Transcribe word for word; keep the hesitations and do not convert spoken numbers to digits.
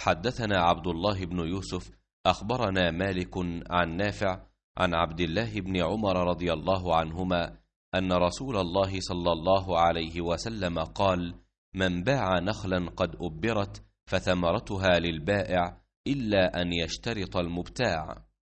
حدثنا عبد الله بن يوسف أخبرنا مالك عن نافع عن عبد الله بن عمر رضي الله عنهما أن رسول الله صلى الله عليه وسلم قال: من باع نخلا قد أبرت فثمرتها للبائع إلا أن يشترط المبتاع.